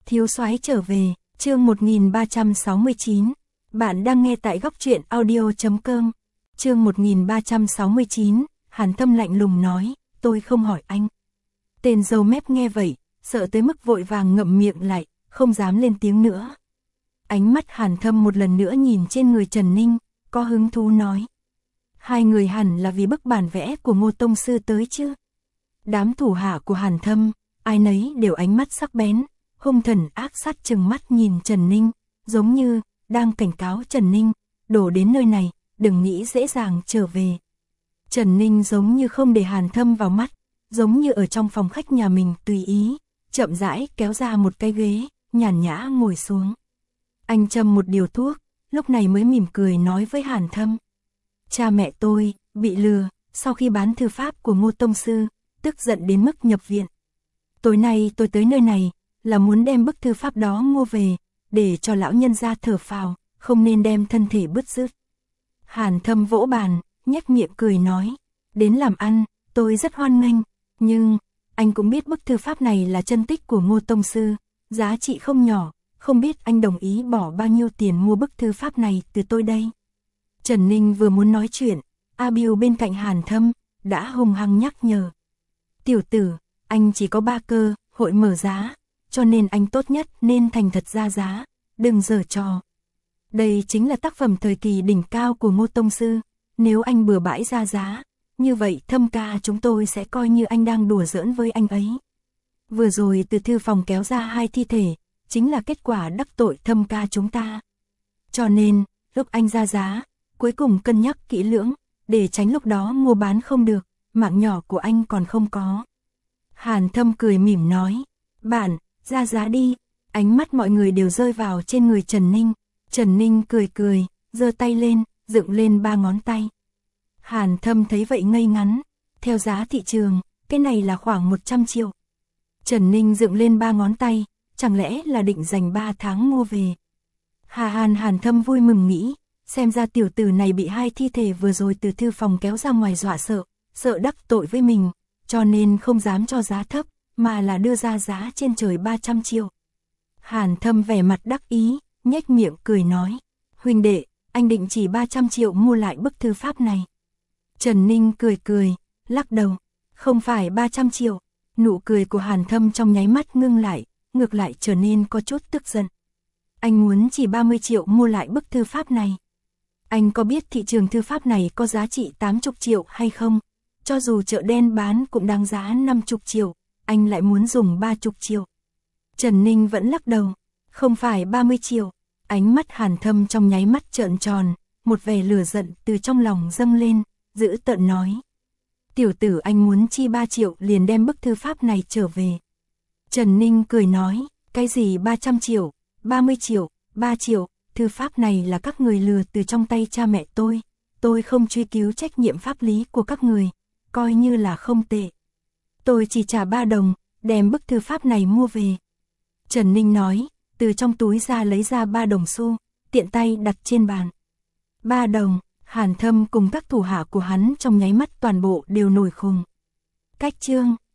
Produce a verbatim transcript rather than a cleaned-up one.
Thiếu soái trở về, chương một nghìn ba trăm sáu mươi chín. Bạn đang nghe tại góc truyện audio chấm com. Chương một nghìn ba trăm sáu mươi chín, Hàn Thâm lạnh lùng nói, tôi không hỏi anh. Tên dâu mép nghe vậy, sợ tới mức vội vàng ngậm miệng lại, không dám lên tiếng nữa. Ánh mắt Hàn Thâm một lần nữa nhìn trên người Trần Ninh, có hứng thú nói. Hai người hẳn là vì bức bản vẽ của Ngô Tông Sư tới chứ. Đám thủ hạ của Hàn Thâm, ai nấy đều ánh mắt sắc bén, hung thần ác sát trừng mắt nhìn Trần Ninh, giống như đang cảnh cáo Trần Ninh, đổ đến nơi này, đừng nghĩ dễ dàng trở về. Trần Ninh giống như không để Hàn Thâm vào mắt, giống như ở trong phòng khách nhà mình tùy ý, chậm rãi kéo ra một cái ghế, nhàn nhã ngồi xuống. Anh châm một điều thuốc, lúc này mới mỉm cười nói với Hàn Thâm. Cha mẹ tôi, bị lừa, sau khi bán thư pháp của Ngô Tông Sư, tức giận đến mức nhập viện. Tối nay tôi tới nơi này, là muốn đem bức thư pháp đó mua về, để cho lão nhân gia thở phào, không nên đem thân thể bứt rứt. Hàn Thâm vỗ bàn, nhếch miệng cười nói, đến làm ăn, tôi rất hoan nghênh, nhưng, anh cũng biết bức thư pháp này là chân tích của Ngô Tông Sư, giá trị không nhỏ, không biết anh đồng ý bỏ bao nhiêu tiền mua bức thư pháp này từ tôi đây. Trần Ninh vừa muốn nói chuyện, A Biêu bên cạnh Hàn Thâm, đã hung hăng nhắc nhở. Tiểu tử, anh chỉ có ba cơ, hội mở giá, cho nên anh tốt nhất nên thành thật ra giá, đừng giở trò. Đây chính là tác phẩm thời kỳ đỉnh cao của Ngô Tông Sư, nếu anh bừa bãi ra giá, như vậy Thâm ca chúng tôi sẽ coi như anh đang đùa giỡn với anh ấy. Vừa rồi từ thư phòng kéo ra hai thi thể, chính là kết quả đắc tội Thâm ca chúng ta. Cho nên, lúc anh ra giá, cuối cùng cân nhắc kỹ lưỡng, để tránh lúc đó mua bán không được, mạng nhỏ của anh còn không có. Hàn Thâm cười mỉm nói, bạn, ra giá đi. Ánh mắt mọi người đều rơi vào trên người Trần Ninh. Trần Ninh cười cười, giơ tay lên, dựng lên ba ngón tay. Hàn Thâm thấy vậy ngây ngắn, theo giá thị trường, cái này là khoảng một trăm triệu. Trần Ninh dựng lên ba ngón tay, chẳng lẽ là định dành ba tháng mua về. Hà Hàn Hàn Thâm vui mừng nghĩ, xem ra tiểu tử này bị hai thi thể vừa rồi từ thư phòng kéo ra ngoài dọa sợ, sợ đắc tội với mình, cho nên không dám cho giá thấp, mà là đưa ra giá trên trời ba trăm triệu. Hàn Thâm vẻ mặt đắc ý, nhếch miệng cười nói, huynh đệ, anh định chỉ ba trăm triệu mua lại bức thư pháp này. Trần Ninh cười cười, lắc đầu, không phải ba trăm triệu, nụ cười của Hàn Thâm trong nháy mắt ngưng lại, ngược lại trở nên có chút tức giận. Anh muốn chỉ ba mươi triệu mua lại bức thư pháp này. Anh có biết thị trường thư pháp này có giá trị tám mươi triệu hay không? Cho dù chợ đen bán cũng đáng giá năm mươi triệu, anh lại muốn dùng ba mươi triệu. Trần Ninh vẫn lắc đầu, không phải ba mươi triệu. Ánh mắt Hàn Thâm trong nháy mắt trợn tròn, một vẻ lửa giận từ trong lòng dâng lên, dữ tợn nói. Tiểu tử anh muốn chi ba triệu liền đem bức thư pháp này trở về. Trần Ninh cười nói, cái gì ba trăm triệu, ba mươi triệu, ba triệu, thư pháp này là các người lừa từ trong tay cha mẹ tôi, tôi không truy cứu trách nhiệm pháp lý của các người, coi như là không tệ. Tôi chỉ trả ba đồng, đem bức thư pháp này mua về. Trần Ninh nói, từ trong túi ra lấy ra ba đồng xu, tiện tay đặt trên bàn. Ba đồng, Hàn Thâm cùng các thủ hạ của hắn trong nháy mắt toàn bộ đều nổi khùng. Cách chương